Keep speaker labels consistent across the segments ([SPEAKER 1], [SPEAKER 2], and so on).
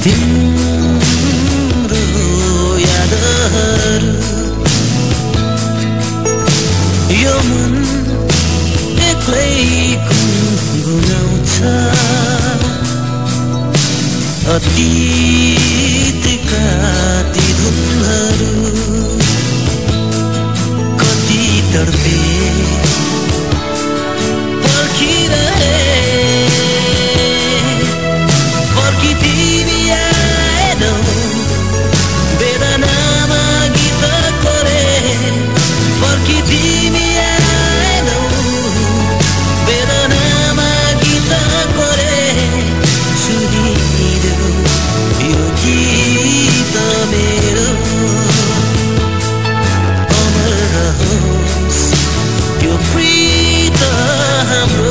[SPEAKER 1] तिम्रो यादहरू यो मन एक्लै गुनगुनाउँछ अतीतका ती धुनहरू कति तडपे पर्खिरहे फर्की तिमी आएनौ वेदनामा गीत कोरे फर्की तिमी आएनौ वेदनामा गीत कोरे सुनिदेऊ यो गीत मेरो अमर रहोस् यो प्रीत हाम्रो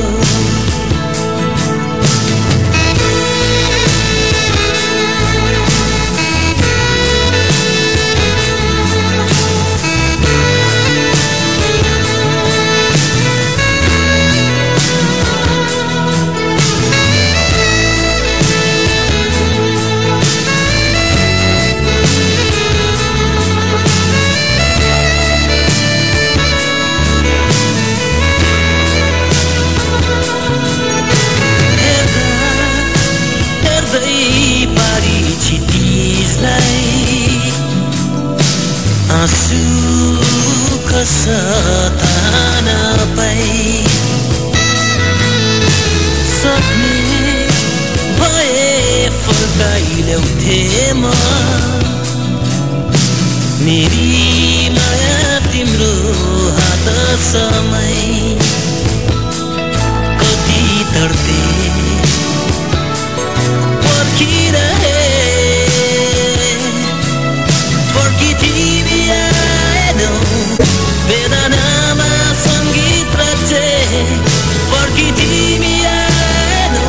[SPEAKER 1] आँसु खसतान पाई सक्ने भए फर्काइल्याउँथे म मेरी माया तिम्रो हात समय कति तडपे पर्खिरहे फर्की तिमी आएनौ वेदनामा सङ्गीत रचे फर्की तिमी आएनौ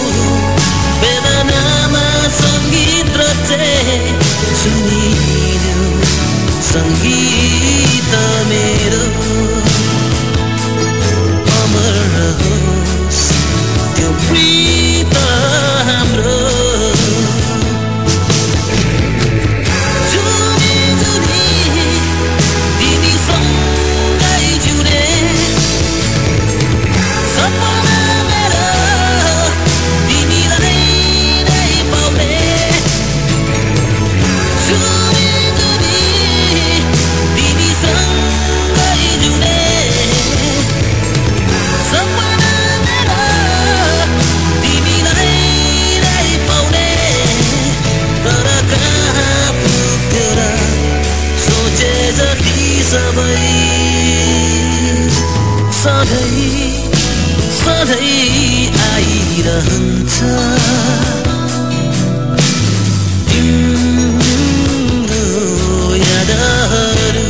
[SPEAKER 1] वेदनामा सङ्गीत रचे सुनिदेऊ सङ्गीत मेरो अमर रहोस् त्यो प्रीत हाम्रो सधैँ आइरहन्छ तिम्रो यादहरू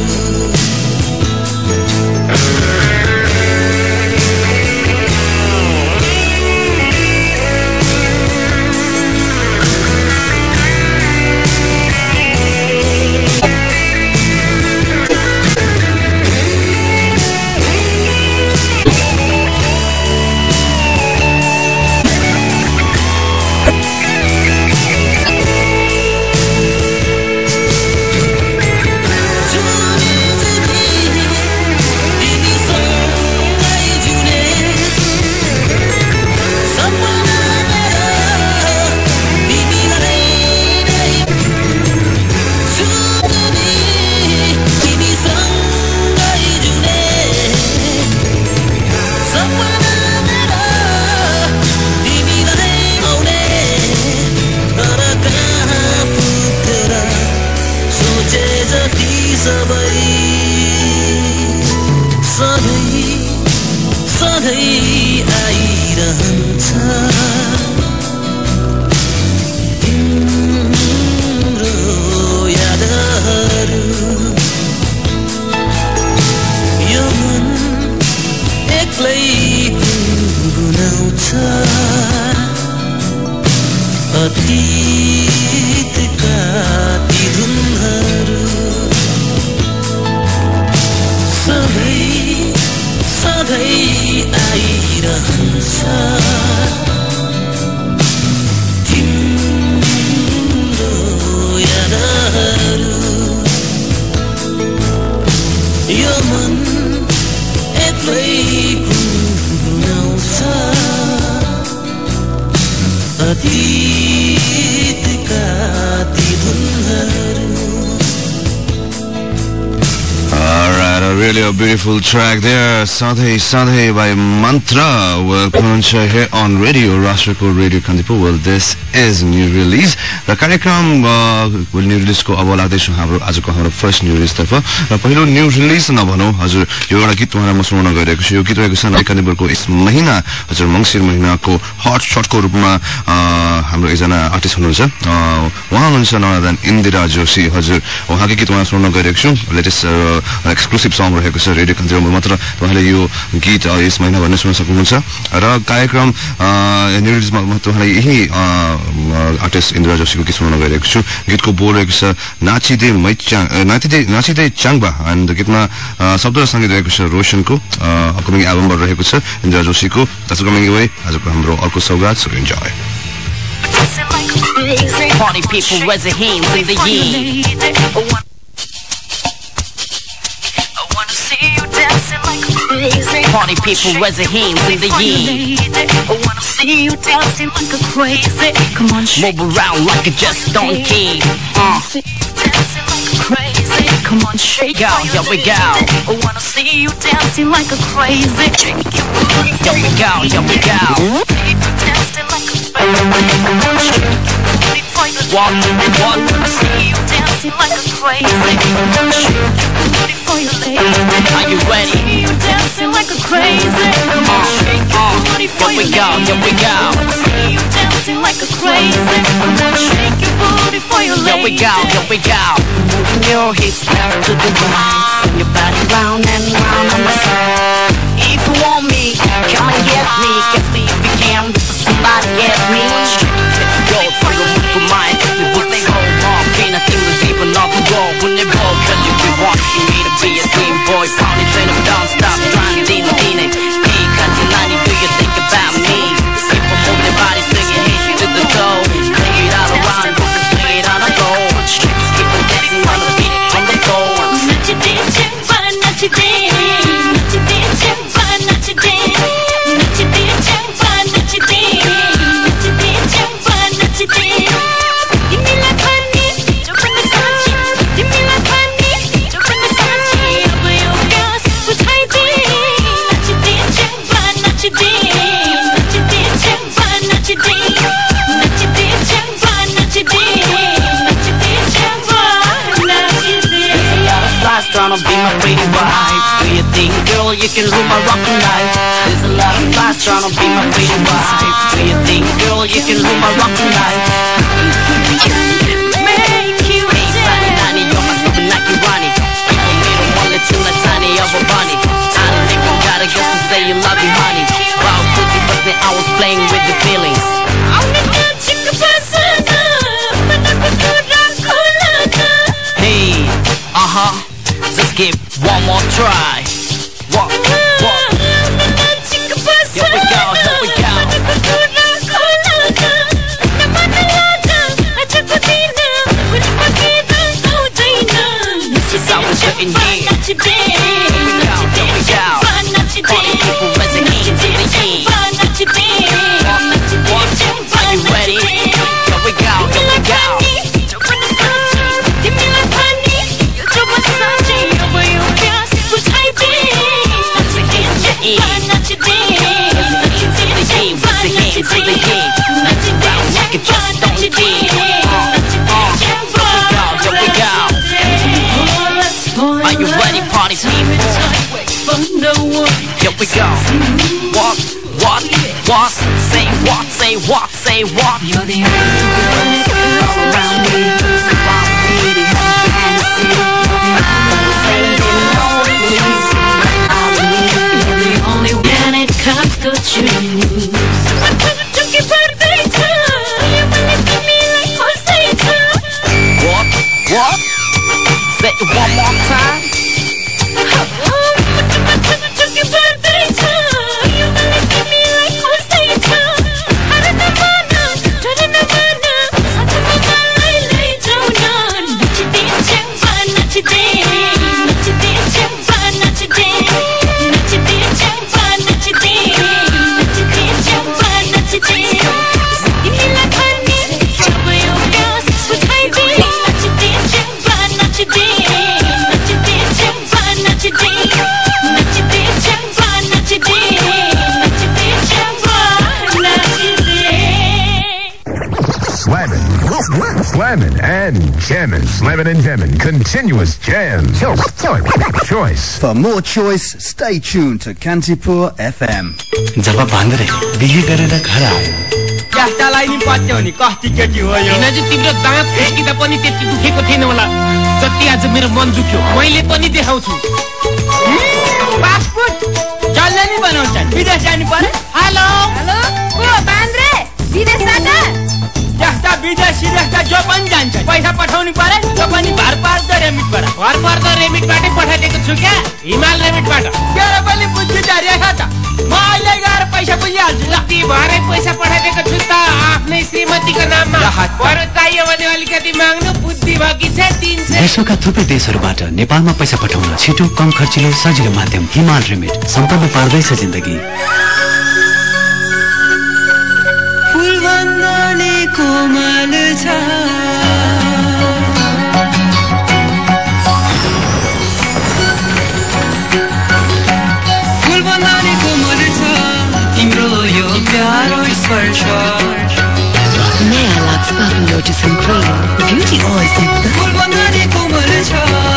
[SPEAKER 1] सधैँ आइरहन्छ तिम्रो यादहरू यो मन एक्लै गुनगुनाउँछ अतीतका ती धुनहरू सधैँ आइरहन्छ तिम्रो यो मन एक्लै गुनगुनाउँछ अतीतका ती धुनहरू
[SPEAKER 2] Alright, really a beautiful track there. Sadhe by Mantra. Welcome here on Radio Rashtrako Radio Kandipur. Well, this is new release. The कार्यक्रम new release को अब लाग्दैछु हाम्रो आजको हाम्रो फर्स्ट न्यू रिलिज तर्फ र पहिलो न्यू रिलिज नभनौं हजुर यो एउटा गीत उहाँलाई म सुनाउन गइरहेको छु यो गीत रहेको छ कन्दिपुरको इस महिना हजुर मंसिर महिनाको हट शटको रूपमा हाम्रो एकजना आर्टिस्ट हुनुहुन्छ उहाँ हुनुहुन्छ नराधन इन्दिरा जोशी हजुर उहाँकै गीत उहाँ सुनाउन गइरहेको छु लेटेस्ट एक्सक्लुसिभ सङ रहेको छ रेडियो कन्दिपुरमा मात्र उहाँले यो गीत यस महिना भन्ने सुन्न सक्नुहुन्छ र कार्यक्रम न्यू रिलिजमा म उहाँलाई यही आर्टिस्ट इन्दिरा जोशीको गीत सुनाउन गइरहेको छु गीतको बोल रहेको छ नाचिदे चाङबा एन्ड गीतमा शब्द र संगीत रहेको छ रोशनको अपकमिङ एल्बमबाट रहेको छ इन्दिरा जोशीको that's coming away आजको हाम्रो अर्को सौगात so enjoy
[SPEAKER 3] Party people raise their hands in the air Party people raise their hands in the air I wanna see you dancing like a crazy Come on, move around like you just don't care Dancing like a crazy Come on, shake out, here we go I wanna see you dancing like a crazy Here we go, here we go Dancing like a crazy Walk, walk See you dancing like a crazy For your lady Are you ready? See you dancing like a crazy Come on, shake your booty for your lady Here we go, See you dancing like a crazy Come on, shake your booty for your lady Here we go, here we go Moving your hips left to the right Your body round and round on the side If you want me, come and get me Get me if you can, somebody get me Go for the move for mine We will stay home, ain't nothing to see but nothing wrong When they broke, cause you be wanting me to be a team boy Pounding, train them down, stop, trying to ding it Hey, Kantilani, do you think about me? People move their body, swing your hands to the toe Swing it all around, swing it on a go Keep on dancing on the beat, on the floor Nachide, chimba, nachide Nachide, chimba, nachide Nachide, chimba, nachide Nachide, chimba, nachide Give me like honey, jump in the sachi Give me like honey, jump in the sachi Over your girls, who's hiding Nachide, chimba, nachide Nachide, chimba, nachide Nachide, chimba, nachide Nachide, chimba, nachide Flies trying to be my pretty wife Do you think, girl, you can rule my rockin' life? There's a lot of flies trying to be my pretty wife Do you think, girl, you can rule my rockin' life? Make you hey, Sunny Nani, you're my super Nike Ronnie People need a wallet till a tiny of a bunny I don't think you gotta guess to say you love me, honey Wow, pussy, but then I was playing with the feelings Hey, just give one more try Walk, walk Here we go, here we go Since I was sitting here Here we go, here we go Party people raising hands in the air Walk, are you ready? Here we go, here we go Give me like honey, you do my sachi Over your girls, who's hiding Nachide, like it just don't care Here we go Are you ready, party people? Here we go Walk, walk, walk Say what, say what, say what You're the only girl all around me So I'm really having fantasy You're the only one when it comes to choose What? Say it one more time.
[SPEAKER 4] slamming and jamming. Slamming and jamming. Continuous jams. Choice.
[SPEAKER 5] For more choice, stay tuned to Kantipur FM.
[SPEAKER 6] जब बाँद्रे बिहे गरेर घर आयो
[SPEAKER 7] क्यास्टालाई नि पत्यो नि कति केटी हो यो
[SPEAKER 8] हिजो तिम्रो दाँत फुस्किँदा पनि त्यति दुखेको थिएन होला जति आज मेरो मन दुख्यो मैले पनि देखाउँछु
[SPEAKER 7] पासपोर्ट जसले नि बनाउँछ विदेश जानु पर्यो हेलो
[SPEAKER 9] हेलो को बान्द्रे विदेशबाट
[SPEAKER 7] जस्ता विदेशी जस्ता जो पनि जान्छ पैसा पठाउनु पर्यो जो पनि भर पर्दो रेमिटबाट
[SPEAKER 8] भर पर्दो रेमिटबाटै पठाइदिएको छु क्या हिमाल रेमिटबाट
[SPEAKER 7] तेरो पनि बुद्धि रहेछ त म अहिले गएर पैसा बुझिहाल्छु ल
[SPEAKER 8] ती भरै पैसा पठाइदिएको छु त आफ्नै श्रीमतीको नाममा बरु चाहियो भने अलिकति माग्नु बुद्धि भएकी छ दिन्छ
[SPEAKER 6] विश्वका थुप्रै देशहरूबाट नेपालमा पैसा पठाउन छिटो कम खर्चिलो सजिलो माध्यम हिमाल रेमिट सम्पन्न पार्दैछ जिन्दगी
[SPEAKER 1] फुलवन्दने कोमल छ फुलवन्दने कोमल छ तिम्रो यो प्यारो स्पर्श
[SPEAKER 3] नयाँ Lux park lotus and cream beauty oil
[SPEAKER 1] फुलवन्दने कोमल छ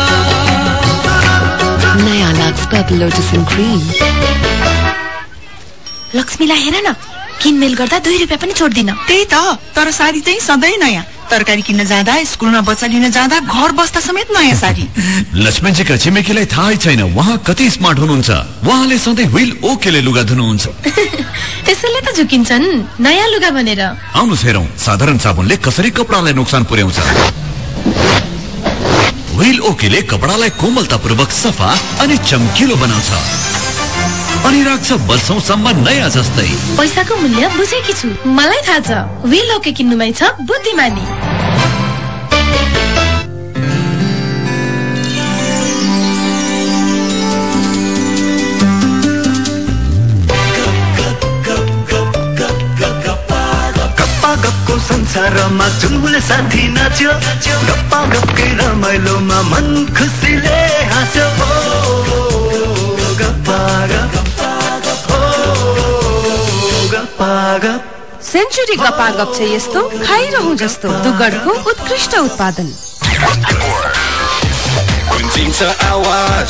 [SPEAKER 3] नयाँ Lux park lotus and cream
[SPEAKER 9] लक्ष्मीलाई हेर न किनमेल गर्दा 2 रुपैयाँ पनि छोड्दिन
[SPEAKER 10] त्यही त तर साडी चाहिँ सधैँ नयाँ तरकारी किन्न जाँदा स्कुलमा बच्चा लिन जाँदा घर बस्दा समेत नयाँ साडी
[SPEAKER 11] लक्ष्मणजीका छिमेकीलाई थाहै छैन उहाँ कति स्मार्ट हुनुहुन्छ उहाँले सधैँ व्हील ओकेले लुगा धुनुहुन्छ
[SPEAKER 9] त्यसैले त झुकिन्छन् नयाँ लुगा भनेर
[SPEAKER 11] आउनुस् हेरौं साधारण साबुनले कसरी कपडालाई नोक्सान पुर्याउँछ व्हील ओकेले कपडालाई कोमलतापूर्वक सफा अनि चम्किलो बनाउँछ अनि राख्छ वर्षौंसम्म नयाँ जस्तै
[SPEAKER 9] पैसाको मूल्य बुझेकी छु मलाई थाहा छ व्हील ओके किन्नुमै छ बुद्धिमानी
[SPEAKER 1] गप्पा संसारमा जुनले साथी नाच्यो गप्पा गप्पै रमाइलोमा मन खुसीले हाँस्यो गप्पा
[SPEAKER 12] सेन्चुरी गपागप छ यस्तो खाइरहँ जस्तो दुगडको उत्कृष्ट उत्पादन
[SPEAKER 13] गुन्जिन्छ आवाज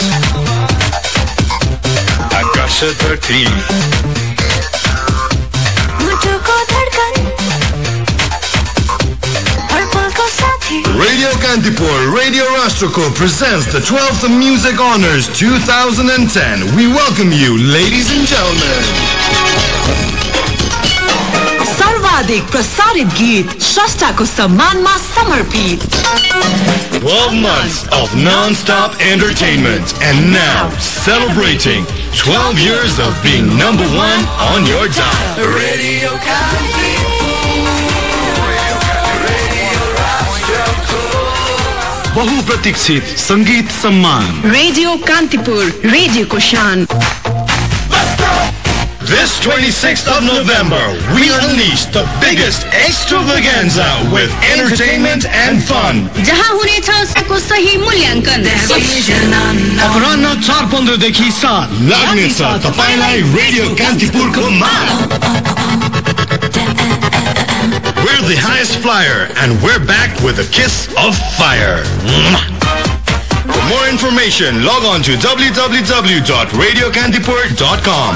[SPEAKER 13] आकाश धरती
[SPEAKER 9] मुटुको धड्कन हर्पलको साथी
[SPEAKER 13] Radio Kantipur, Radio Rashtrako presents the 12th Music Honors 2010. We welcome you, ladies and gentlemen.
[SPEAKER 10] सर्वाधिक प्रसारित गीत स्रष्टाको सम्मानमा समर्पित
[SPEAKER 13] 12 months of non-stop entertainment and now celebrating 12 years of being number 1 on your dial. Radio
[SPEAKER 11] बहुप्रतीक्षित संगीत सम्मान
[SPEAKER 12] रेडियो कान्तिपुर रेडियोको शान
[SPEAKER 13] This 26th of November, we unleash the biggest extravaganza with entertainment and fun.
[SPEAKER 12] जहाँ हुनेछ उसको सही मूल्याङ्कन
[SPEAKER 11] अपराह्न 4:15 देखि 7
[SPEAKER 13] लाग्नेछ तपाईलाई रेडियो कान्तिपुरको माग. We're the highest flyer and we're back with a kiss of fire. For more information, log on to www.radiokantipur.com.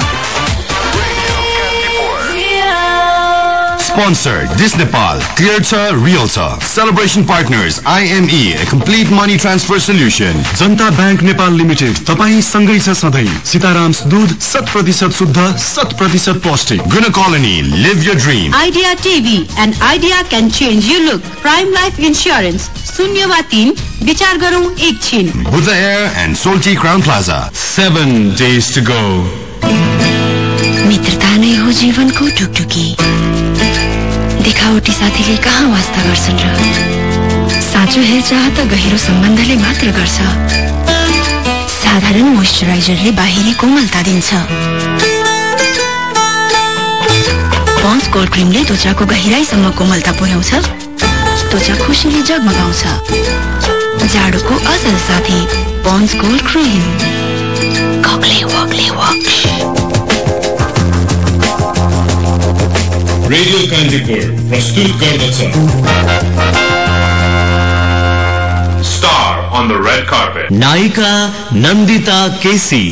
[SPEAKER 13] Sponsor Dis Nepal, Clearta Realta. Celebration partners IME, a complete money transfer solution.
[SPEAKER 11] Janata bank Nepal limited तपाई सँगै छ सधैं. सीताराम्स दूध 100% शुद्ध 100% पौष्टिक.
[SPEAKER 13] Guna Colony, live your dream.
[SPEAKER 12] Idea TV and Idea can change your look. Prime Life Insurance 0-3 विचार गरौं एकछिन.
[SPEAKER 13] Buddha Air and Solti Crown Plaza. 7 days to go.
[SPEAKER 3] मित्रता नै हो जीवनको टुकटुकी. देखावटी साथीले कहाँ वास्ता गर्छन् र साँचो हेरचाह त गहिरो सम्बन्धले मात्र गर्छ. साधारण मोइस्चराइजरले बाहिरी कोमलता दिन्छ. पन्स कोल्ड क्रिमले त्वचाको गहिराईसम्म कोमलता पुर्याउँछ. त्वचा खुसीले जगमगाउँछ. जाडोको असल साथी पन्स कोल्ड क्रिम. कक्ले वक्ले वक.
[SPEAKER 13] रेडियो कान्तिपुर प्रस्तुत गर्दछ the red carpet.
[SPEAKER 6] नायिका नन्दिता केसी,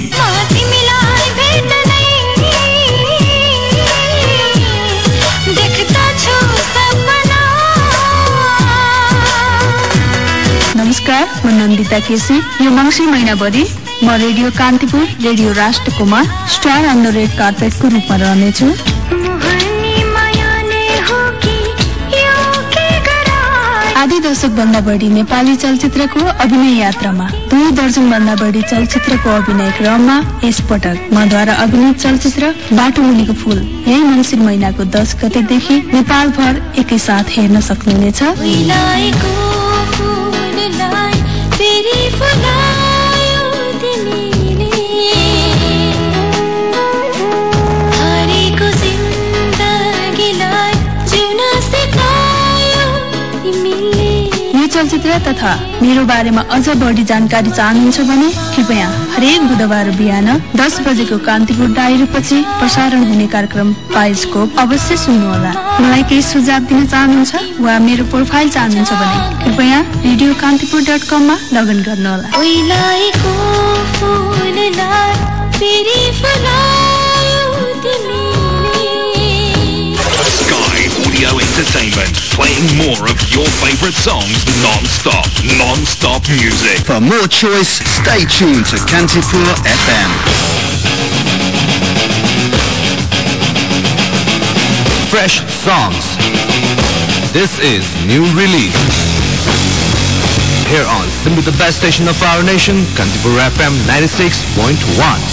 [SPEAKER 14] नमस्कार, म नन्दिता केसी। यो मङ्सिर महिनाभरि म रेडियो कान्तिपुर, रेडियो राष्ट्रकोमा स्टार अन द रेड कार्पेटको रूपमा रहनेछु। आधी दशक भन्दा बढी नेपाली चलचित्रको अभिनय यात्रामा 2 दर्जन भन्दा बढी चलचित्रको अभिनय क्रममा यसपटक मद्वारा अभिनीत चलचित्र बाटो मुनिको फूल यही मङ्सिर महिनाको 10 गतेदेखि नेपालभर एकैसाथ हेर्न सक्नुहुनेछ। चलचित्र तथा मेरो बारेमा अझ बढी जानकारी चाहनुहुन्छ भने कृपया हरेक बुधबार बिहान 10 बजेको कान्तिपुर डायरी पछि प्रसारण हुने कार्यक्रम बायोस्कोप अवश्य सुन्नुहोला। मलाई केही सुझाव दिन चाहनुहुन्छ वा मेरो प्रोफाइल चाहनुहुन्छ भने कृपया radiokaantipur.com मा लगइन गर्नुहोला।
[SPEAKER 13] Audio Entertainment, playing more of your favorite songs non-stop. Non-stop music.
[SPEAKER 5] For more choice, stay tuned to Kantipur FM.
[SPEAKER 2] Fresh songs. This is new release. Here on simply the best station of our nation, Kantipur FM 96.1.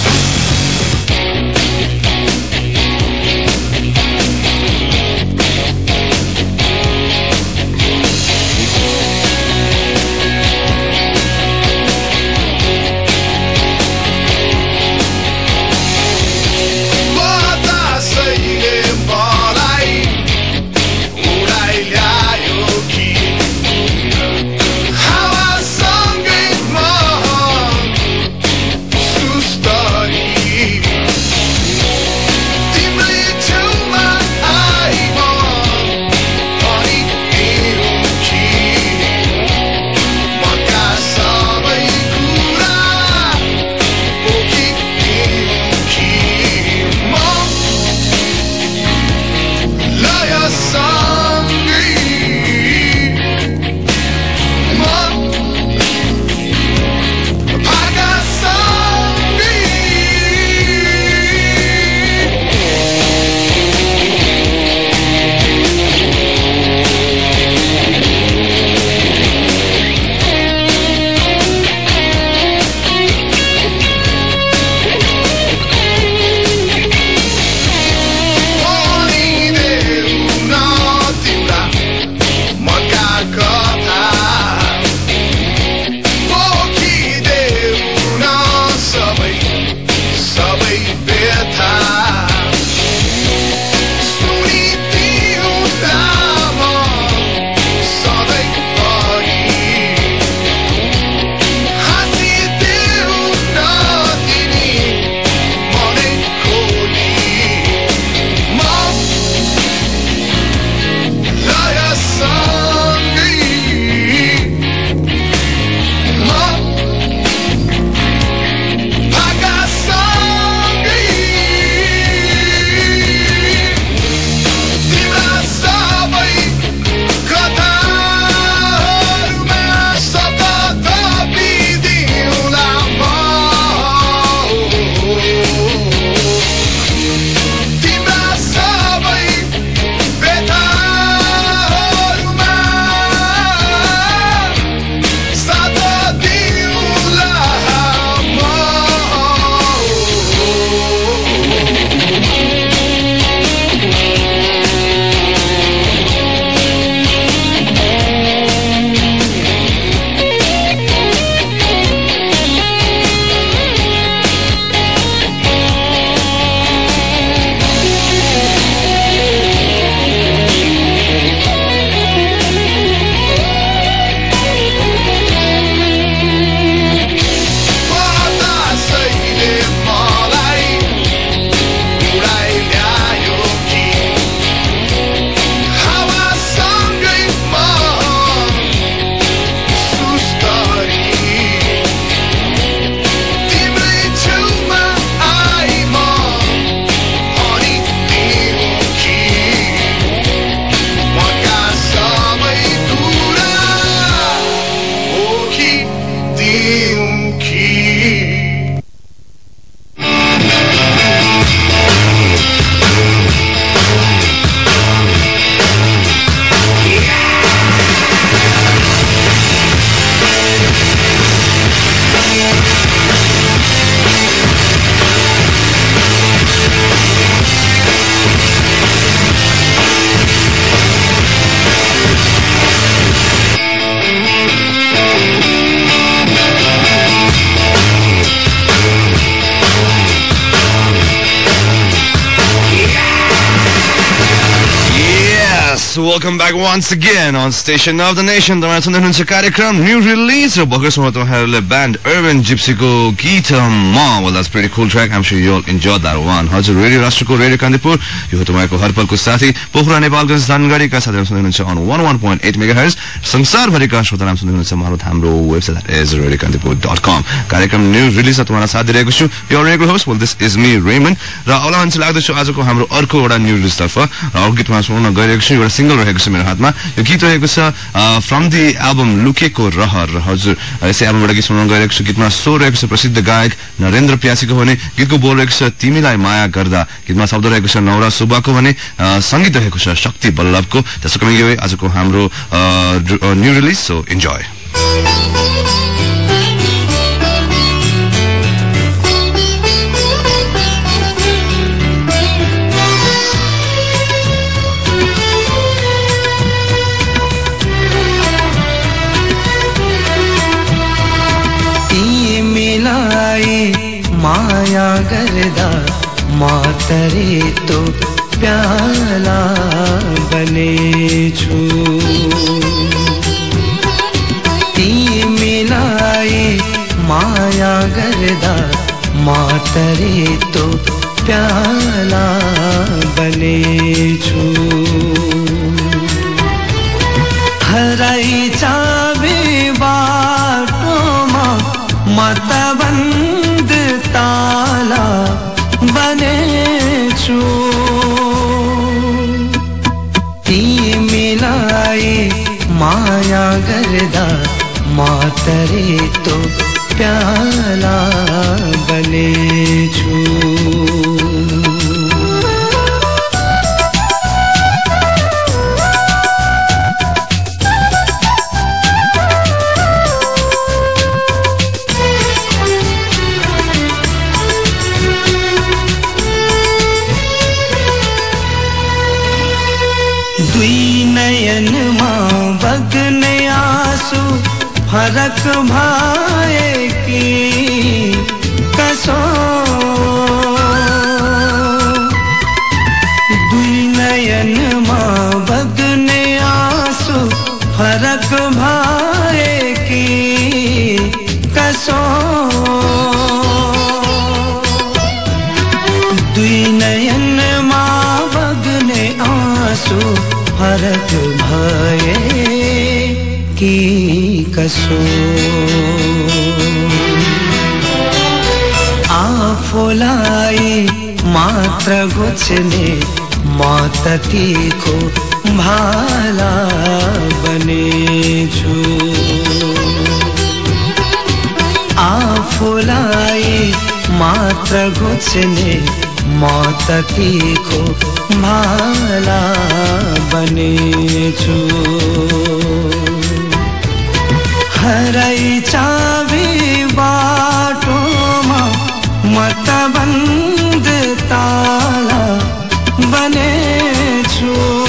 [SPEAKER 13] Study
[SPEAKER 2] welcome back once again on Station of the Nation. तपाईहरु सुन्दै हुनुहुन्छ कार्यक्रम new release र भर्खरसम्म तपाईहरुले band urban जिप्सीको गीत म. Well, that's pretty cool track. I'm sure you all enjoyed that one. हजुर radio राष्ट्रको रेडियो कान्तिपुर यो तपाईको हरपलको साथी पोखरा नेपालगञ्ज धनगढीका साथीहरु सुन्दै हुनुहुन्छ on 101.8 मेगाहर्ज. संसारभरिका श्रोताहरु सुन्दै हुनुहुन्छ हाम्रो वेबसाइट that is radiokantipur.com. कार्यक्रम न्यू रिलिज तपाईहरुलाई साथ दिइरहेको छु. Your regular host, well, this is me Raymond. र अबला मान्छे लाग्दैछु आजको हाम्रो अर्को एउटा न्यू रिलिज तर्फ. र गीतमा सुन्न गइरहेको छु एउटा सिंगल रहेको छ मेरो हातमा. यो गीत रहेको छ फ्रम द एल्बम लुकेको रहर. हजुर यसै एल्बमबाट गीत सुन्न गइरहेको छु. गीतमा स्वर रहेको छ प्रसिद्ध गायक नरेन्द्र प्यासीको भने गीतको बोल रहेको छ तिमीलाई माया गर्दा. गीतमा शब्द रहेको छ नवरा सुब्बाको भने संगीत रहेको छ शक्ति बल्लभको. त्यसो कमिङ यो आजको हाम्रो न्यू रिलिज. So enjoy.
[SPEAKER 15] माया गर्दा मातरे तो प्याला बने छु. तिमीलाई माया गर्दा मातरे तो प्याला बने छु. हराई चाबी बाटोमा मतबन्द ताला बने छु. तिमीलाई माया गर्दा मातरे तो प्याला बने छु. नयनमा बग्ने आंसू फरक भाए की कसो. दुई नयनमा बग्ने आंसू फरक भाए की कसो. दुई नयनमा बग्ने आंसू फरक भए की कसो. आफूलाई मात्र घोच्ने माततीको भाला बने छु. आफूलाई मात्र घोच्ने माततीको भाला बने छु. हराई चाबी बाटोमा मतबन्द ताला बने छु.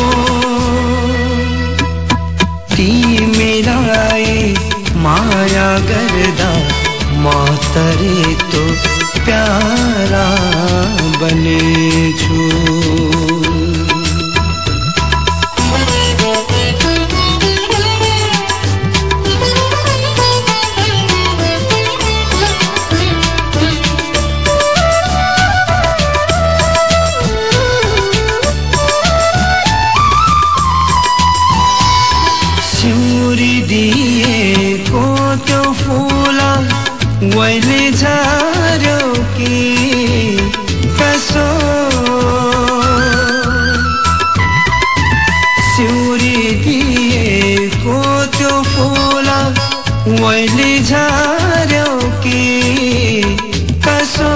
[SPEAKER 15] तिमीलाई माया गर्दा मातरे तो प्यारा बने छु. सिउरी दिएको त्यो फुला वैले झर्यो कि कसो. सिउरी दिएको त्यो फुला वैले झर्यो कि कसो.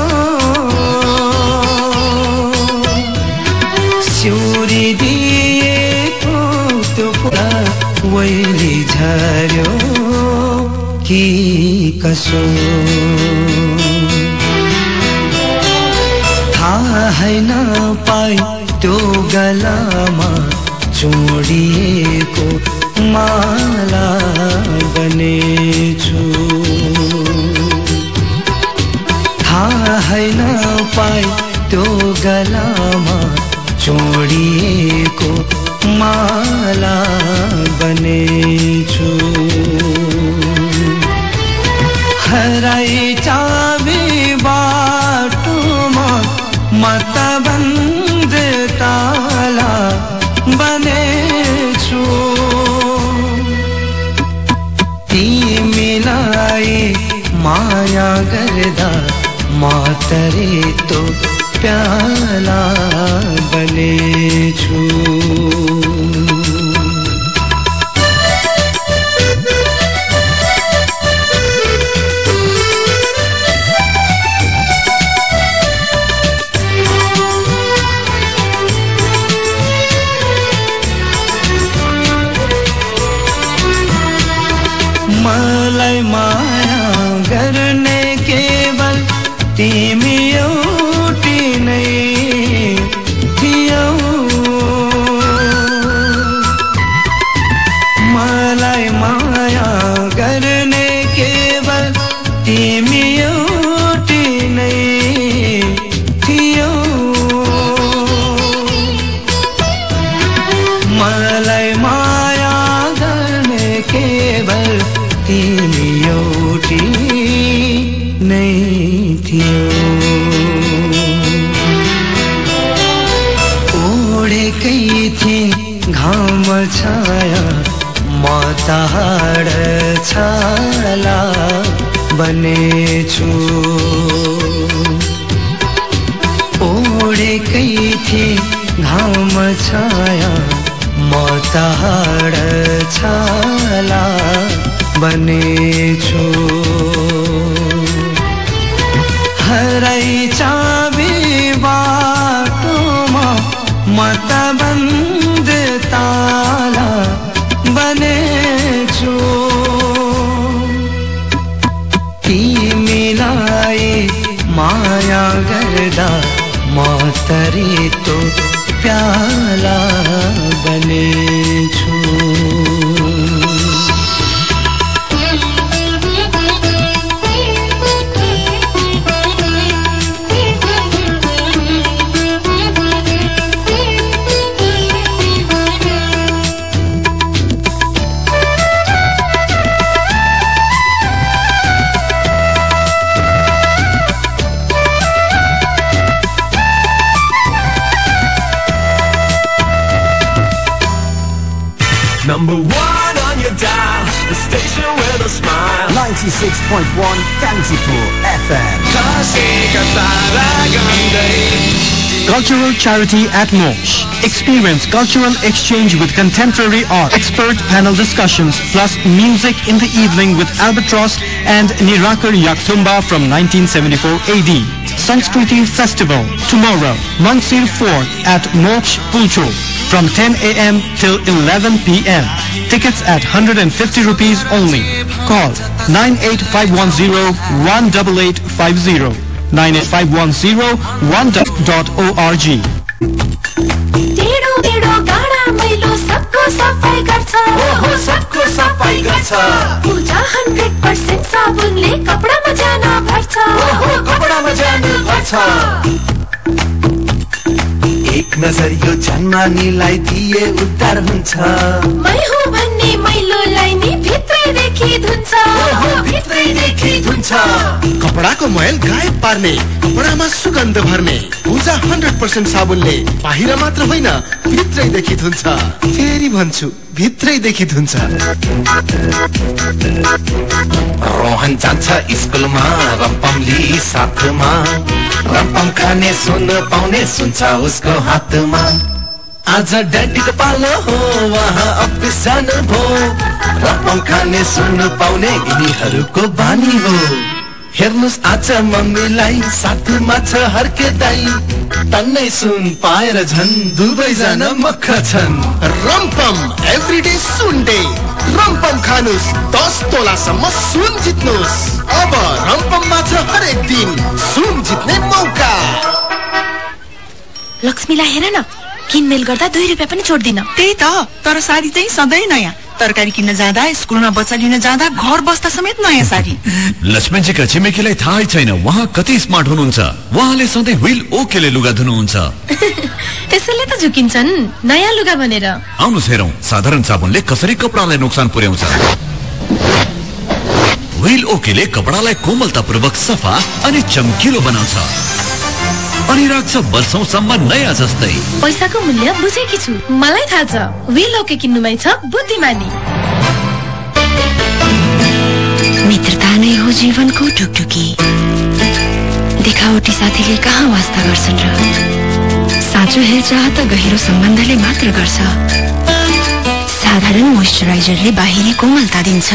[SPEAKER 15] सिउरी दिएको त्यो फुला वैले झर्यो कि कसो. थाहै नपाई त्यो गलामा जोडिएको माला बने छु. थाहै नपाई त्यो गलामा जोडिएको माला बनेछु हराई चाबी बाटोमा मतबन्द ताला बनेछु तिमीलाई माया गर्दा मातरे तो प्याला बनेछु मलाई माया गर्ने केवल तिमी एउटी नै थियौ मलाई माया गर्ने केवल तिमी एउटी नै थियौ मलाई माया गर्ने केवल तिमी एउटी नै थियो ओडेकै थिए घाम छाया म टाढ छाला बनेछु ओडेकै थिए घाम छाया म टाढ छाला बनेछु हराई चाबी बाटोमा मतबन्द ताला बनेछु तिमीलाई माया गर्दा म तरेतो प्याला बनेछु
[SPEAKER 16] Number one on your dial, the station with a smile.
[SPEAKER 5] 96.1 Kantipur FM.
[SPEAKER 17] Cultural charity at Mosh. Experience cultural exchange with contemporary art, expert panel discussions, plus music in the evening with Albatross and Nirakar Yakthumba from 1974 AD. Sanskriti Festival tomorrow, Mansir 4th at Mosh Pulcho from 10 a.m. till 11 p.m. Tickets at 150 rupees only. Call 98510-18850. 98510-1.org.
[SPEAKER 1] सबको सफाई गर्छ पूजा 100% साबुनले कपडामा जान भर्छ कपडामा जान भर्छ
[SPEAKER 18] एक नजर यो जन्मानीलाई दिए उद्धार हुन्छ
[SPEAKER 1] मै हुँ भन्ने मैलोलाई नि भित्रैदेखि धुन्छ
[SPEAKER 18] कपडाको मैल गायब पार्ने कपडामा सुगन्ध भर्ने पूजा 100% साबुनले बाहिर मात्र होइन भित्रैदेखि धुन्छ फेरि भन्छु भित्रैदेखि धुन्छ
[SPEAKER 19] रोहन जान्छ स्कुलमा रम्पमली साथमा रम्पम खाने सुन पाउने सुन्छ उसको हातमा आज ड्याडीको पालो हो वहाँ अफिस जानु भो रम्पम खाने सुन पाउने यिनीहरूको बानी हो हेर्नुस् आज मम्मीलाई साथमा छ हर्के दाई तन्नै सुन पाएर झन् दुवैजना मक्ख छन्
[SPEAKER 18] रम्पम एभ्रीडे सुन डे रम्पम खानुस् 10 तोलासम्म सुन जित्नुस् अब रम्पममा छ हरेक दिन सुन जित्ने मौका
[SPEAKER 9] लक्ष्मीलाई हेर न किनमेल गर्दा 2 रुपैयाँ पनि छोड्दिन
[SPEAKER 10] त्यही त तर साडी चाहिँ सधैँ नयाँ तरकारी किन्न जाँदा स्कुलमा बच्चा लिन जाँदा घर बस्दा समेत नयाँ साडी।
[SPEAKER 11] लक्ष्मणजीका छिमेकीलाई थाहै छैन उहाँ कति स्मार्ट हुनुहुन्छ। उहाँले सधैँ व्हील ओकेले लुगा धुनुहुन्छ।
[SPEAKER 9] त्यसैले त झुकिन्छन् नयाँ लुगा भनेर।
[SPEAKER 11] आउनुहोस् हेरौँ साधारण साबुनले कसरी कपडालाई नोक्सान पुर्याउँछ। व्हील ओकेले कपडालाई कोमलतापूर्वक सफा अनि चम्किलो बनाउँछ अनि राख्छ वर्षौंसम्म नयाँ जस्तै।
[SPEAKER 9] पैसाको मूल्य बुझेकी छु, मलाई थाहा छ। व्हील ओके किन्नुमै छ बुद्धिमानी।
[SPEAKER 20] मित्रता नै हो जीवनको टुकटुकी। देखावटी साथीले कहाँ वास्ता गर्छन् र साँचो हेरचाह त गहिरो सम्बन्धले मात्र गर्छ। साधारण मोइस्चराइजरले बाहिरी कोमलता दिन्छ।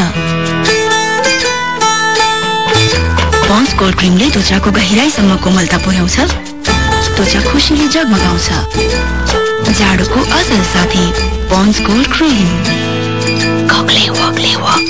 [SPEAKER 20] पन्स कोल्ड क्रिमले त्वचाको गहिराईसम्म कोमलता पुर्याउँछ। त्वचा खुसीले जगमगाउँछ। जाडोको असल साथी पन्स कोल्ड क्रिम। कक्ले वक्ले वक।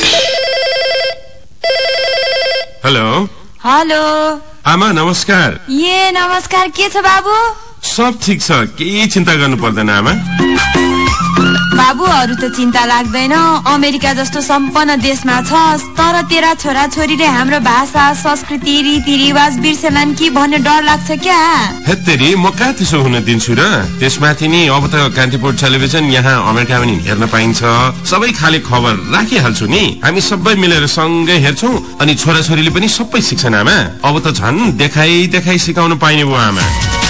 [SPEAKER 21] हेलो
[SPEAKER 22] हेलो
[SPEAKER 21] आमा नमस्कार।
[SPEAKER 22] ये नमस्कार, के छ बाबु?
[SPEAKER 21] सब ठिक छ, केही चिन्ता गर्नु पर्दैन आमा।
[SPEAKER 22] बाबु अरू त चिन्ता लाग्दैन, अमेरिका जस्तो सम्पन्न देशमा छ, तर तेरा छोरा छोरीले हाम्रो भाषा संस्कृति रीतिरिवाज बिर्सेलान् कि भन्ने डर लाग्छ क्या?
[SPEAKER 21] हेत्तेरी म कहाँ त्यसो हुन दिन्छु र। त्यसमाथि नि अब त कान्तिपुर टेलिभिजन यहाँ अमेरिका पनि हेर्न पाइन्छ। सबै खाले खबर राखिहाल्छु नि। हामी सबै मिलेर सँगै हेर्छौं अनि छोराछोरीले पनि सबै सिक्छन् आमा। अब त झन् देखाइ सिकाउनु पाइने भयो आमा।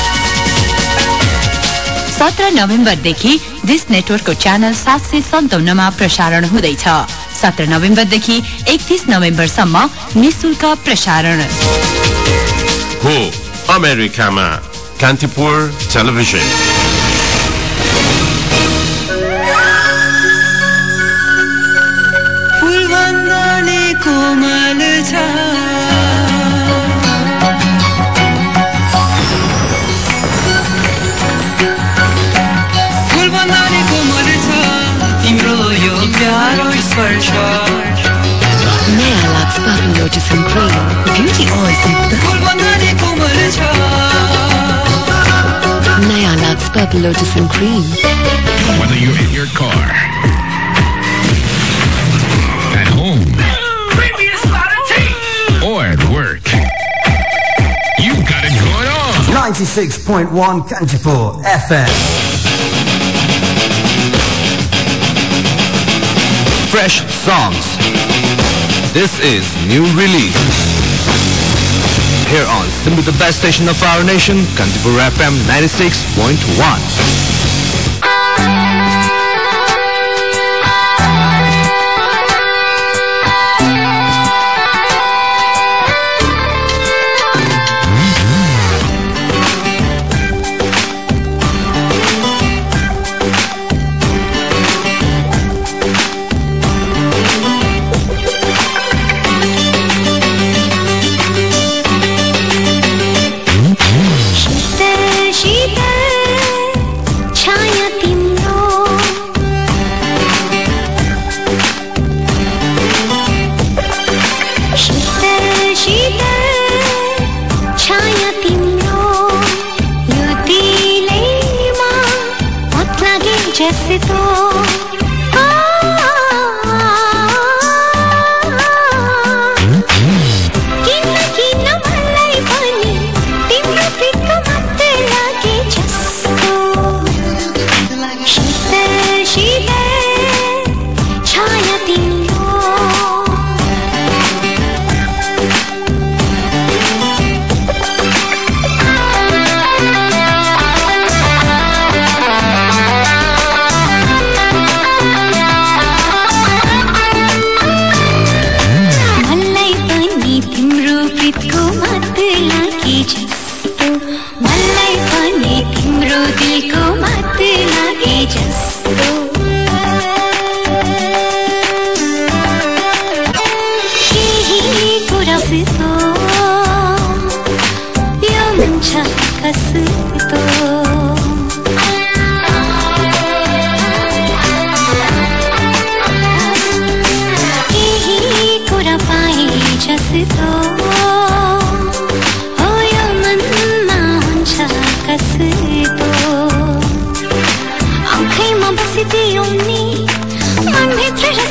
[SPEAKER 12] 17 नोभेम्बरदेखि डिस नेटवर्कको च्यानल 757 मा प्रसारण हुँदैछ। 17 नोभेम्बरदेखि 31 नोभेम्बरसम्म निशुल्क प्रसारण
[SPEAKER 21] हो अमेरिकामा कान्तिपुर टेलिभिजन।
[SPEAKER 1] फुलभन्दाले कोमल छ प्यारो स्पर्श।
[SPEAKER 20] नयाँ Lux purple lotus and cream beauty oil युक्त।
[SPEAKER 1] फुलभन्दाले कोमल छ।
[SPEAKER 20] नयाँ Lux purple lotus and cream.
[SPEAKER 4] Whether you're in your car, at home, or at work, you've got it going on.
[SPEAKER 5] 96.1 Kantipur FM.
[SPEAKER 2] Fresh songs. This is new release. Here on simply the best station of our nation, Kantipur FM 96.1.
[SPEAKER 3] जैसे तो I'm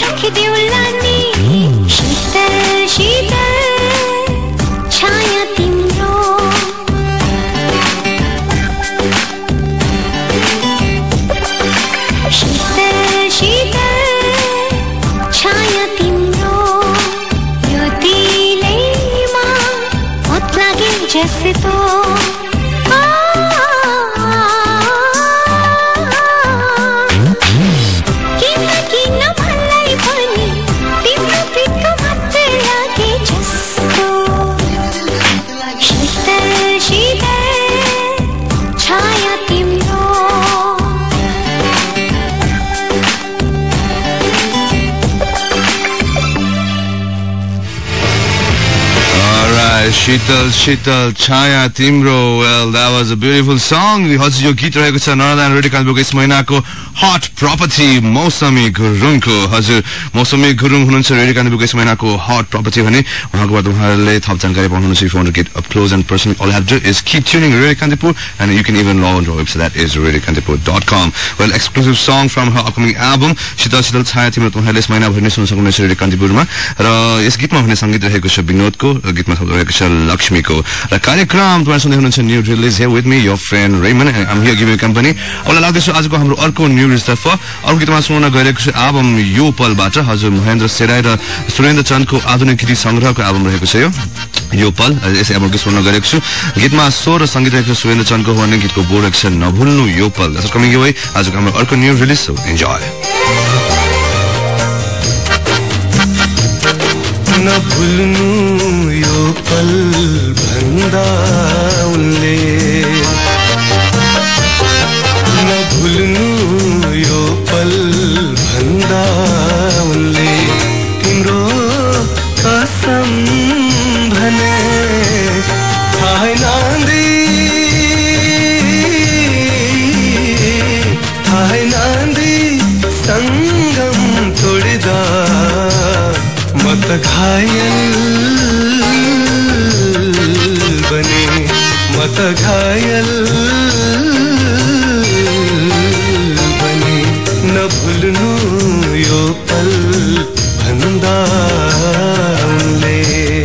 [SPEAKER 3] राखिदेऊला नि शीतल शीतल छाया तिम्रो शीतल शीतल छाया तिम्रो यो दिलैमा मत लागे जस्तो
[SPEAKER 2] Shital Shital Chaya Timro. Well, that was a beautiful song. हजुर यो गीत रहेको छ नरदान रेडियो कानपुरको यस महिनाको हट प्रपर्टी मौसमी गुरुङको। हजुर मौसमी गुरुङ हुनुहुन्छ रेडियो कानपुरको यस महिनाको हट प्रपर्टी भने उहाँको बाट उहाँहरूले थप जानकारी पाउनुहुन्छ। If you want to get up close and personal, all you have to do is keep tuning Radio Kantipur, and you can even log on to our website, that is radiokantipur.com. Well, exclusive song from her upcoming album Shital Shital Chaya Timro उहाँहरूले यस महिनाभरि नै सुन्न सक्नुहुनेछ radio कान्तिपुरमा। र यस गीतमा भने संगीत रहेको छ विनोदको, गीतमा शब्द रहेको छ लक्ष्मीको। र कार्यक्रम तपाईहरु सुन्दै हुनुहुन्छ new release here with me, your friend Raymond, and I'm here giving you company. अबलाई लाग्दैछ आजको हाम्रो अर्को न्यू रिलिज तर्फ अर्को गीतमा सुन्न गइरहेको छ एल्बम यो पलबाट। हजुर महेन्द्र सेराई र सुरेन्द्र चन्दको आधुनिक गीत संग्रहको एल्बम रहेको छ यो पल। यस एल्बम गीत सुन्न गइरहेको छु। गीतमा स्वर र संगीत रहेको छ सुरेन्द्र चन्दको हो, अनि गीतको बोर्ड रहेको छ नभुल्नु यो पल। That's coming your way आजको हाम्रो अर्को न्यू रिलिज, so enjoy.
[SPEAKER 15] नभुल्नु यो पल भन्दा उनले, नभुल्नु यो पल भन्दा उनले तिम्रो कसम भने थाहै नान्दी सङ्गम तोड्दा म त घायल बने, म त घायल बने। नभुल्नु यो पल भन्दा उनले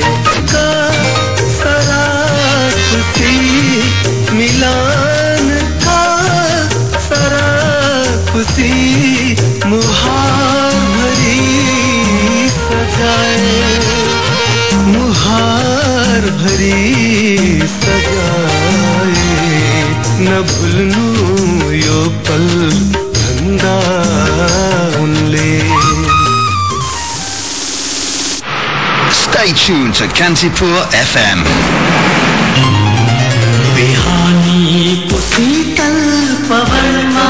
[SPEAKER 15] सारा खुसी मिलान था, सारा खुसी मुहार भरी सजाए, मुहार भरी सजाए। न भुल्नु यो पल भन्दा उनले।
[SPEAKER 5] Stay tuned to Kantipur FM.
[SPEAKER 15] बिहानीको शीतल पवनमा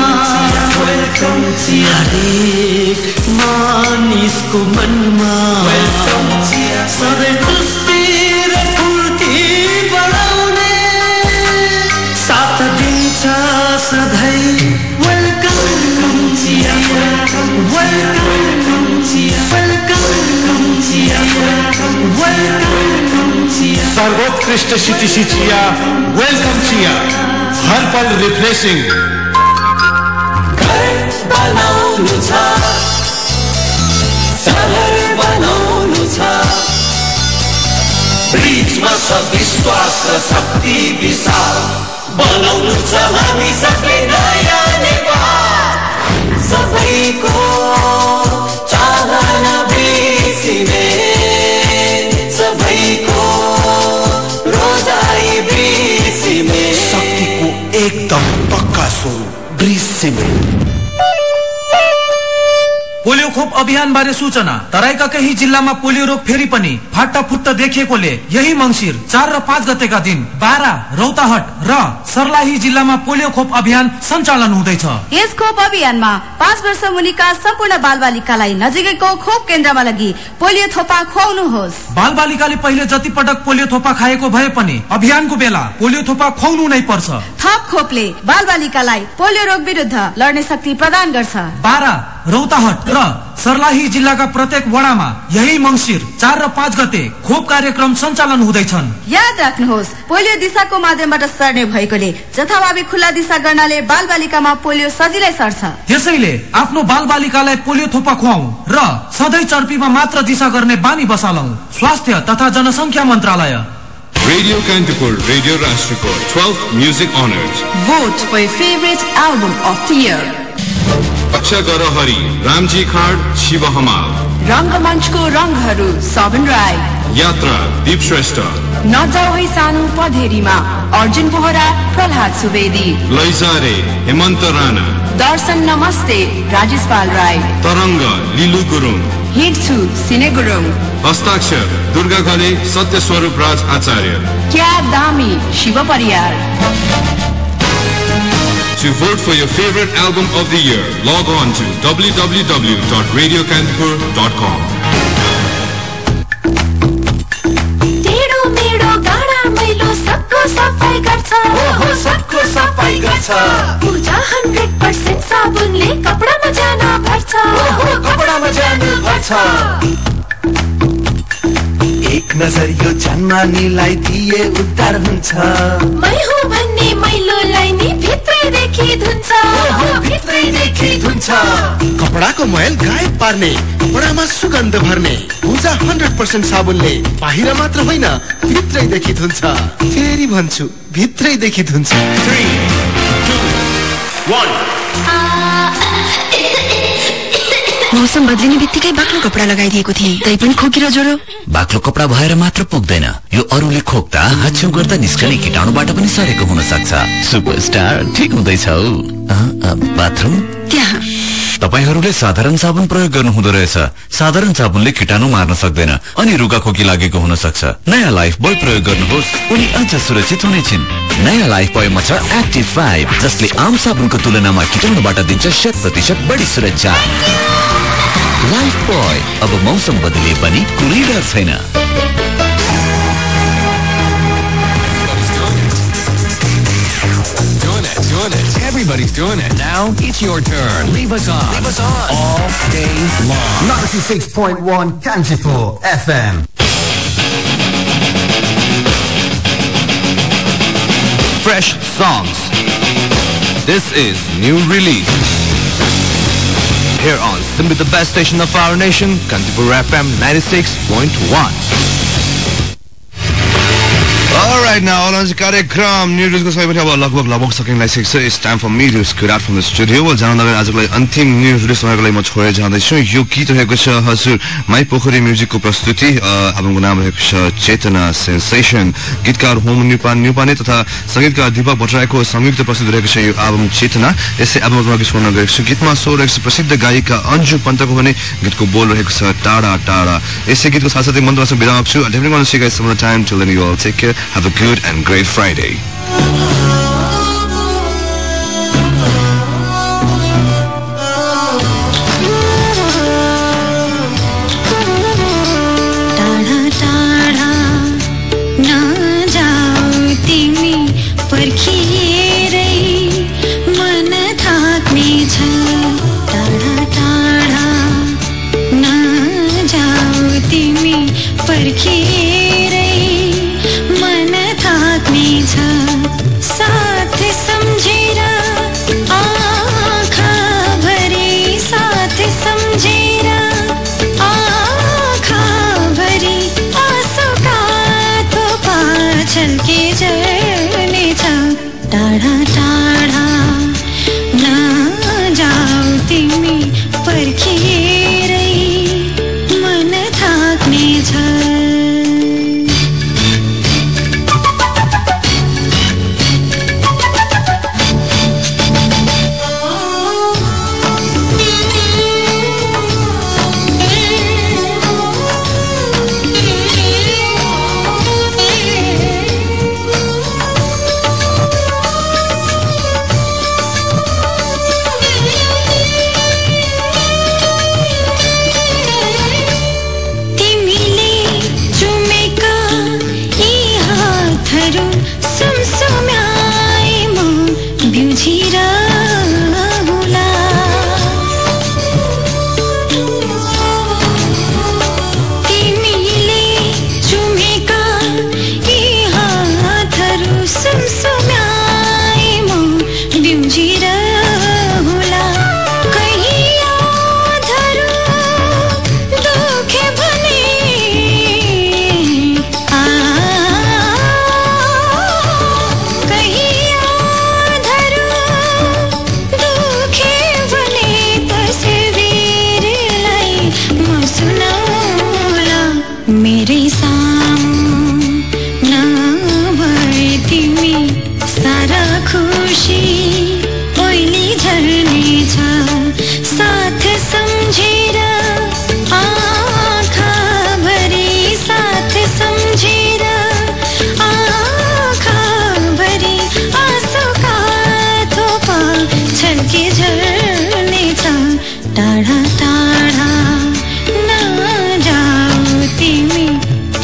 [SPEAKER 15] हरेक मानिसको मनमा सधैँ खुसी र फुर्ती बढाउने साथ दिन्छ सधैँ। वेलकम चिया, वेलकम चिया, वेलकम चिया, वेलकम चिया। सर्वोत्कृष्ट सिटिसी चिया, वेलकम चिया, हर पल रिफ्रेशिङ। बनाउनु छ, सहर बनाउनु छ, ब्रिजमा छ विश्वास र शक्ति विशाल बनाउनु छ हामी सबै नयाँ नेपाल। सबैको चाहना बिर्सिने, सबैको रोजाइ बिर्सिने, शक्तिको एकदम पक्का स्वरूप ब्रिज सिमेन्ट।
[SPEAKER 7] पोलियो खोप अभियान बारे सूचना। तराईका केही जिल्लामा पोलियो रोग फेरि पनि फाटाफुट्टा देखिएकोले यही मंसिर 4 र 5 गतेका दिन बारा, रौताहट र सर्लाही जिल्लामा पोलियो खोप अभियान सञ्चालन हुँदैछ।
[SPEAKER 8] यस खोप अभियानमा 5 वर्ष मुनिका सम्पूर्ण बालबालिकालाई नजिकैको खोप केन्द्रमा लगी पोलियो थोपा खुवाउनुहोस्।
[SPEAKER 7] बालबालिकाले पहिले जति पटक पोलियो थोपा खाएको भए पनि अभियानको बेला पोलियो थोपा खुवाउनु नै पर्छ।
[SPEAKER 8] थप खोपले बालबालिकालाई पोलियो रोग विरुद्ध लड्ने शक्ति प्रदान गर्छ।
[SPEAKER 7] बारा, रौताहट र सर्लाही जिल्लाका प्रत्येक वडामा यही मंसिर 4 र 5 गते खोप कार्यक्रम सञ्चालन हुँदैछन्।
[SPEAKER 8] याद राख्नुहोस्, पोलियो दिशाको माध्यमबाट सर्ने भएकोले जथाभावी खुल्ला दिशा गर्नाले बालबालिकामा पोलियो सजिलै सर्छ।
[SPEAKER 7] त्यसैले आफ्नो बालबालिकालाई पोलियो थोपा खुवाऊ र सधैँ चर्पीमा मात्र दिशा गर्ने बानी बसालौं। स्वास्थ्य तथा जनसंख्या मन्त्रालय।
[SPEAKER 13] Radio Kantipur, Radio Rashtrikot, 12th Music Honors.
[SPEAKER 10] Vote for your favorite album of the year.
[SPEAKER 13] Aksha Garahari, Ramji Khad, Shiva Hamal.
[SPEAKER 10] रङ्गमञ्चको रङहरू सबन राई।
[SPEAKER 13] Yatra, Deep Shrestha.
[SPEAKER 10] नजाऊ है सानो पधेरीमा Arjun Bohra, Prahlad Subedi.
[SPEAKER 13] Laizare, Hemanta Rana.
[SPEAKER 10] दर्शन नमस्ते राजेश पाल राई।
[SPEAKER 13] Taranga, Lilu Gurung.
[SPEAKER 10] हिँड्छु सिने गुरुङ।
[SPEAKER 13] हस्ताक्षर दुर्गा घले सत्य स्वरूप राज आचार्य।
[SPEAKER 10] क्या दामी Shiv Pariyar.
[SPEAKER 13] To vote for your favorite album of the year, log on to www.radiokantipur.com.
[SPEAKER 3] टेढो मेढो गाडा मैलो सबको सफाई गर्छ। ओहो सबको सफाई गर्छ। पूजा 100% साबुनले कपडामा जान भर्छ। ओहो कपडामा जान भर्छ।
[SPEAKER 1] एक नजर यो जन्मानीलाई दिए उद्धार हुन्छ।
[SPEAKER 3] मै हुँ भन्ने मैलोलाई नि भित्रैदेखि धुन्छ। ओहो भित्रैदेखि धुन्छ।
[SPEAKER 18] कपडाको मैल गायब पार्ने, कपडामा सुगन्ध भर्ने पूजा 100% साबुनले बाहिर मात्र होइन भित्रैदेखि धुन्छ। फेरि भन्छु भित्रैदेखि धुन्छ।
[SPEAKER 15] 3, 2, 1
[SPEAKER 20] मौसम बदलिने बित्तिकै बाक्लो कपडा लगाइदिएको थिएँ, तै पनि खोकी र ज्वरो।
[SPEAKER 11] बाक्लो कपडा भएर मात्र पुग्दैन, यो अरूले खोक्दा हाछ्यौ गर्दा निस्कने कीटाणुबाट पनि सरेको हुन सक्छ। सुपरस्टार ठिक हुँदैछ। बाथरुम
[SPEAKER 20] त्यहाँ
[SPEAKER 11] तपाईहरूले साधारण साबुन प्रयोग गर्नु हुँदो रहेछ। साधारण साबुनले कीटाणु मार्न सक्दैन अनि रुगा खोकी लागेको हुन सक्छ। नयाँ लाइफ बोय प्रयोग गर्नुहोस्, उनी अझ सुरक्षित हुनेछिन्। नयाँ लाइफ बोयमा छ एक्टिभ 5 जसले आम साबुनको तुलनामा कीटाणुबाट दिन्छ 100% बढी सुरक्षा। लाइफ बोय, अब मौसम बदले पनि कुनै डर छैन।
[SPEAKER 4] Doing it. Everybody's doing it. Now it's your turn. Leave us on. Leave us on. All day long.
[SPEAKER 5] 96.1 Kantipur FM.
[SPEAKER 2] Fresh songs. This is New Release. Here on simply the best station of our nation, Kantipur FM 96.1. Alright, now on to कार्यक्रम new news को समय पनि अब लगभग सकिन लागिसकेको छ। It's time for me to scoot out from the studio. जाँदा आजको लागि अन्तिम न्यू रिलिज समयको लागि म छोडेर जाँदैछु। यो गीत रहेको छ हजुर माई पोखरी म्युजिकको प्रस्तुति। एल्बमको नाम रहेको छ चेतना सेन्सेसन। गीतकार होम न्युपाने तथा संगीतकार दीपक भट्टराईको संयुक्त प्रस्तुति रहेको छ यो एल्बम चेतना। यसै एल्बममा गीत सुन्न गएको छु। गीतमा स्वर रहेको छ प्रसिद्ध गायिका अन्जु पन्तको भने गीतको बोल रहेको छ टाढा टाढा। यसै गीतको साथसाथै मन्त्रसँग बिदा माग्छु। I definitely want to see you guys some other time. Till then, you all take care. Have a good and great Friday.
[SPEAKER 3] मन थाक्ने छ।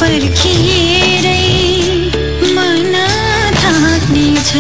[SPEAKER 6] पर्खिएरै मन थाक्नेछ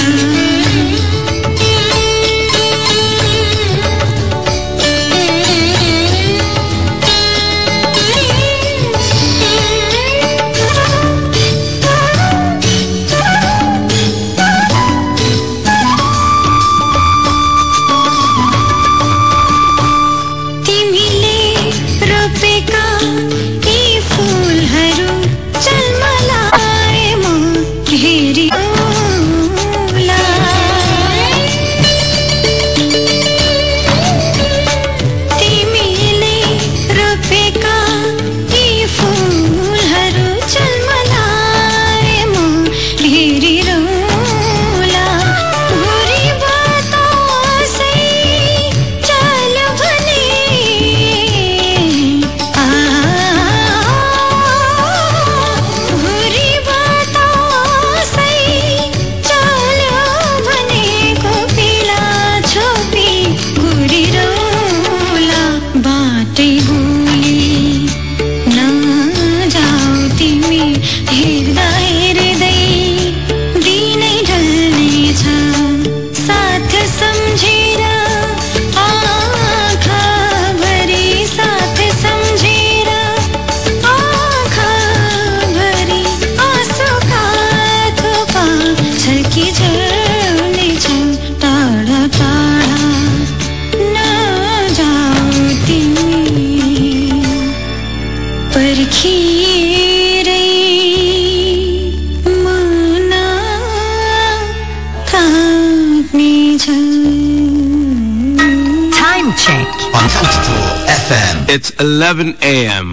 [SPEAKER 12] Time check
[SPEAKER 13] on Kantipur FM.
[SPEAKER 21] It's 11 a.m.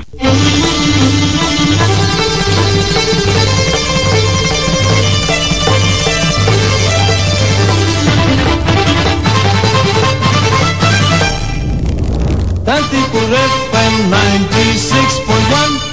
[SPEAKER 15] Kantipur FM 96.1